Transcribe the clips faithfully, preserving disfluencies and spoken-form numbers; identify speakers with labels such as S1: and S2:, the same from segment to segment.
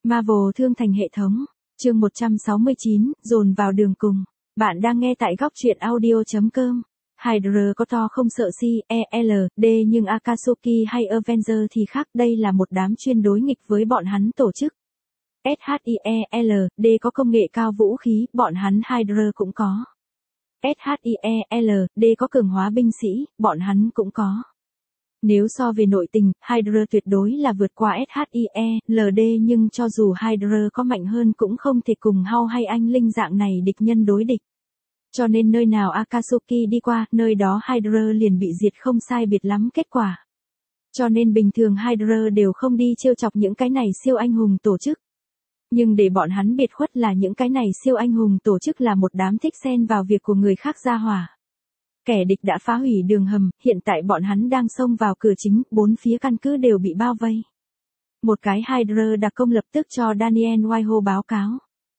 S1: Marvel thương thành hệ thống. Chương một trăm sáu mươi chín, dồn vào đường cùng. Bạn đang nghe tại góc truyện audio chấm com. Hydra có to không sợ C, E, L, D nhưng Akatsuki hay Avenger thì khác, đây là một đám chuyên đối nghịch với bọn hắn tổ chức. S H I E L, D có công nghệ cao vũ khí, bọn hắn Hydra cũng có. S H I E L, D có cường hóa binh sĩ, bọn hắn cũng có. Nếu so về nội tình, Hydra tuyệt đối là vượt qua S H I E L D nhưng cho dù Hydra có mạnh hơn cũng không thể cùng Hao hay anh linh dạng này địch nhân đối địch. Cho nên nơi nào Akatsuki đi qua, nơi đó Hydra liền bị diệt không sai biệt lắm kết quả. Cho nên bình thường Hydra đều không đi trêu chọc những cái này siêu anh hùng tổ chức. Nhưng để bọn hắn biệt khuất là những cái này siêu anh hùng tổ chức là một đám thích xen vào việc của người khác ra hỏa. Kẻ địch đã phá hủy đường hầm, hiện tại bọn hắn đang xông vào cửa chính, bốn phía căn cứ đều bị bao vây. Một cái Hydra đặc công lập tức cho Daniel Whitehall báo cáo.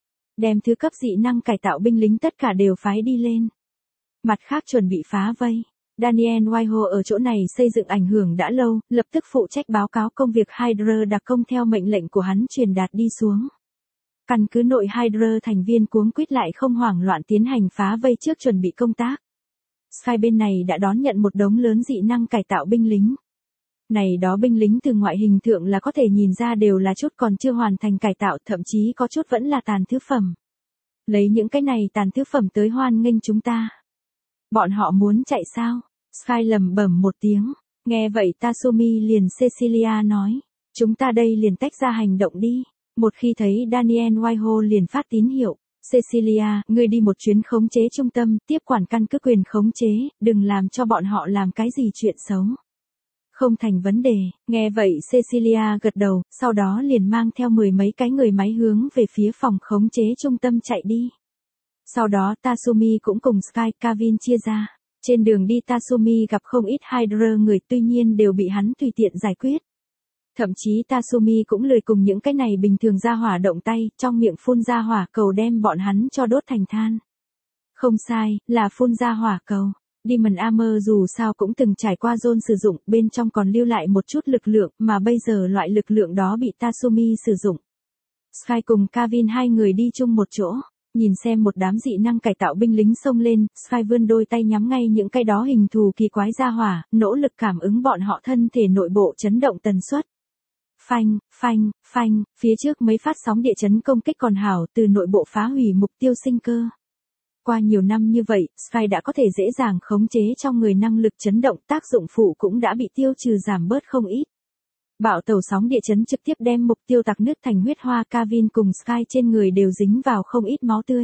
S1: Đem thứ cấp dị năng cải tạo binh lính tất cả đều phái đi lên. Mặt khác chuẩn bị phá vây. Daniel Whitehall ở chỗ này xây dựng ảnh hưởng đã lâu, lập tức phụ trách báo cáo công việc Hydra đặc công theo mệnh lệnh của hắn truyền đạt đi xuống. Căn cứ nội Hydra thành viên cuống quýt lại không hoảng loạn tiến hành phá vây trước chuẩn bị công tác. Sky bên này đã đón nhận một đống lớn dị năng cải tạo binh lính. Này đó binh lính từ ngoại hình thượng là có thể nhìn ra đều là chút còn chưa hoàn thành cải tạo, thậm chí có chút vẫn là tàn thứ phẩm. Lấy những cái này tàn thứ phẩm tới hoan nghênh chúng ta. Bọn họ muốn chạy sao? Sky lẩm bẩm một tiếng. Nghe vậy Tasumi liền Cecilia nói. Chúng ta đây liền tách ra hành động đi. Một khi thấy Daniel Whitehall liền phát tín hiệu. Cecilia, ngươi đi một chuyến khống chế trung tâm, tiếp quản căn cứ quyền khống chế, đừng làm cho bọn họ làm cái gì chuyện xấu. Không thành vấn đề, nghe vậy Cecilia gật đầu, sau đó liền mang theo mười mấy cái người máy hướng về phía phòng khống chế trung tâm chạy đi. Sau đó Tasumi cũng cùng Sky Kavin chia ra. Trên đường đi Tasumi gặp không ít Hydra người tuy nhiên đều bị hắn tùy tiện giải quyết. Thậm chí Tasumi cũng lười cùng những cái này bình thường ra hỏa động tay, trong miệng phun ra hỏa cầu đem bọn hắn cho đốt thành than. Không sai, là phun ra hỏa cầu. Demon Armor dù sao cũng từng trải qua zone sử dụng, bên trong còn lưu lại một chút lực lượng, mà bây giờ loại lực lượng đó bị Tasumi sử dụng. Sky cùng Kavin hai người đi chung một chỗ, nhìn xem một đám dị năng cải tạo binh lính xông lên, Sky vươn đôi tay nhắm ngay những cái đó hình thù kỳ quái ra hỏa, nỗ lực cảm ứng bọn họ thân thể nội bộ chấn động tần suất. Phanh, phanh, phanh, phía trước mấy phát sóng địa chấn công kích còn hảo, từ nội bộ phá hủy mục tiêu sinh cơ. Qua nhiều năm như vậy, Sky đã có thể dễ dàng khống chế trong người năng lực chấn động, tác dụng phụ cũng đã bị tiêu trừ giảm bớt không ít. Bạo tẩu sóng địa chấn trực tiếp đem mục tiêu tạc nứt thành huyết hoa, Kavin cùng Sky trên người đều dính vào không ít máu tươi.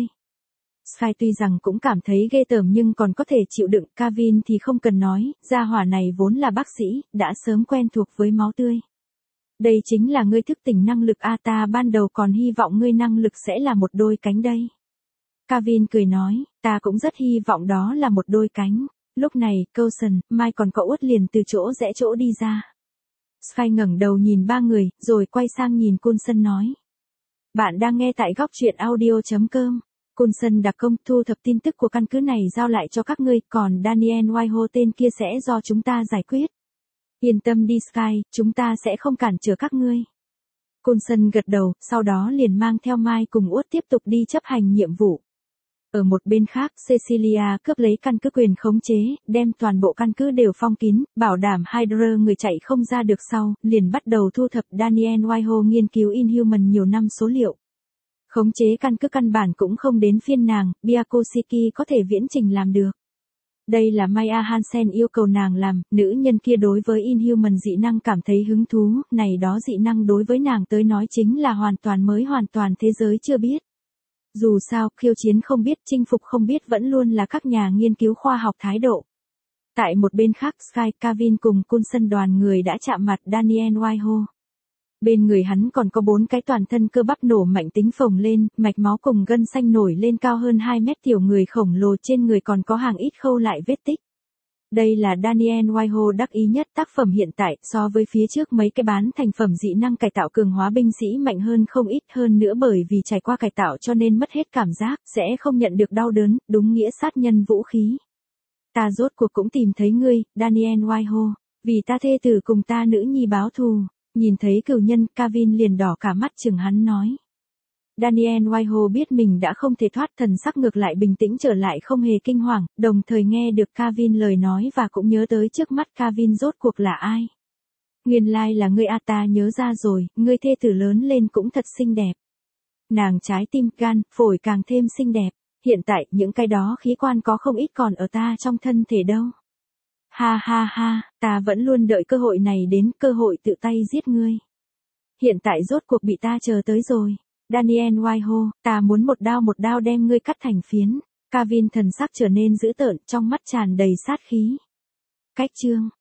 S1: Sky tuy rằng cũng cảm thấy ghê tởm nhưng còn có thể chịu đựng, Kavin thì không cần nói, gia hỏa này vốn là bác sĩ, đã sớm quen thuộc với máu tươi. Đây chính là ngươi thức tỉnh năng lực a, ta ban đầu còn hy vọng ngươi năng lực sẽ là một đôi cánh đây. Kavin cười nói, ta cũng rất hy vọng đó là một đôi cánh. Lúc này, Coulson, Mai còn có Uất liền từ chỗ rẽ chỗ đi ra. Sky ngẩng đầu nhìn ba người, rồi quay sang nhìn Coulson nói. Bạn đang nghe tại góc truyện audio chấm com. Coulson đặc công thu thập tin tức của căn cứ này giao lại cho các ngươi, còn Daniel Whitehall tên kia sẽ do chúng ta giải quyết. Yên tâm đi Sky, chúng ta sẽ không cản trở các ngươi. Coulson gật đầu, sau đó liền mang theo Mai cùng Uất tiếp tục đi chấp hành nhiệm vụ. Ở một bên khác, Cecilia cướp lấy căn cứ quyền khống chế, đem toàn bộ căn cứ đều phong kín, bảo đảm Hydra người chạy không ra được sau, liền bắt đầu thu thập Daniel Whitehall nghiên cứu Inhuman nhiều năm số liệu. Khống chế căn cứ căn bản cũng không đến phiên nàng, Byakushiki có thể viễn trình làm được. Đây là Maya Hansen yêu cầu nàng làm, nữ nhân kia đối với Inhuman dị năng cảm thấy hứng thú, này đó dị năng đối với nàng tới nói chính là hoàn toàn mới, hoàn toàn thế giới chưa biết. Dù sao, khiêu chiến không biết, chinh phục không biết vẫn luôn là các nhà nghiên cứu khoa học thái độ. Tại một bên khác, Sky, Kavin cùng Coulson đoàn người đã chạm mặt Daniel Whitehall. Bên người hắn còn có bốn cái toàn thân cơ bắp nổ mạnh tính phồng lên, mạch máu cùng gân xanh nổi lên cao hơn hai mét tiểu người khổng lồ, trên người còn có hàng ít khâu lại vết tích. Đây là Daniel Whitehall đắc ý nhất tác phẩm hiện tại, so với phía trước mấy cái bán thành phẩm dị năng cải tạo cường hóa binh sĩ mạnh hơn không ít, hơn nữa bởi vì trải qua cải tạo cho nên mất hết cảm giác, sẽ không nhận được đau đớn, đúng nghĩa sát nhân vũ khí. Ta rốt cuộc cũng tìm thấy ngươi, Daniel Whitehall, vì ta thê tử cùng ta nữ nhi báo thù. Nhìn thấy cừu nhân, Kevin liền đỏ cả mắt chừng hắn nói. Daniel Whitehall biết mình đã không thể thoát, thần sắc ngược lại bình tĩnh trở lại, không hề kinh hoàng, đồng thời nghe được Kevin lời nói và cũng nhớ tới trước mắt Kevin rốt cuộc là ai. Nguyên lai là ngươi, a ta nhớ ra rồi, ngươi thê tử lớn lên cũng thật xinh đẹp. Nàng trái tim, gan, phổi càng thêm xinh đẹp. Hiện tại, những cái đó khí quan có không ít còn ở ta trong thân thể đâu. Ha ha ha, ta vẫn luôn đợi cơ hội này đến, cơ hội tự tay giết ngươi. Hiện tại rốt cuộc bị ta chờ tới rồi. Daniel Whitehall, ta muốn một đao một đao đem ngươi cắt thành phiến. Kevin thần sắc trở nên dữ tợn, trong mắt tràn đầy sát khí. Cách chương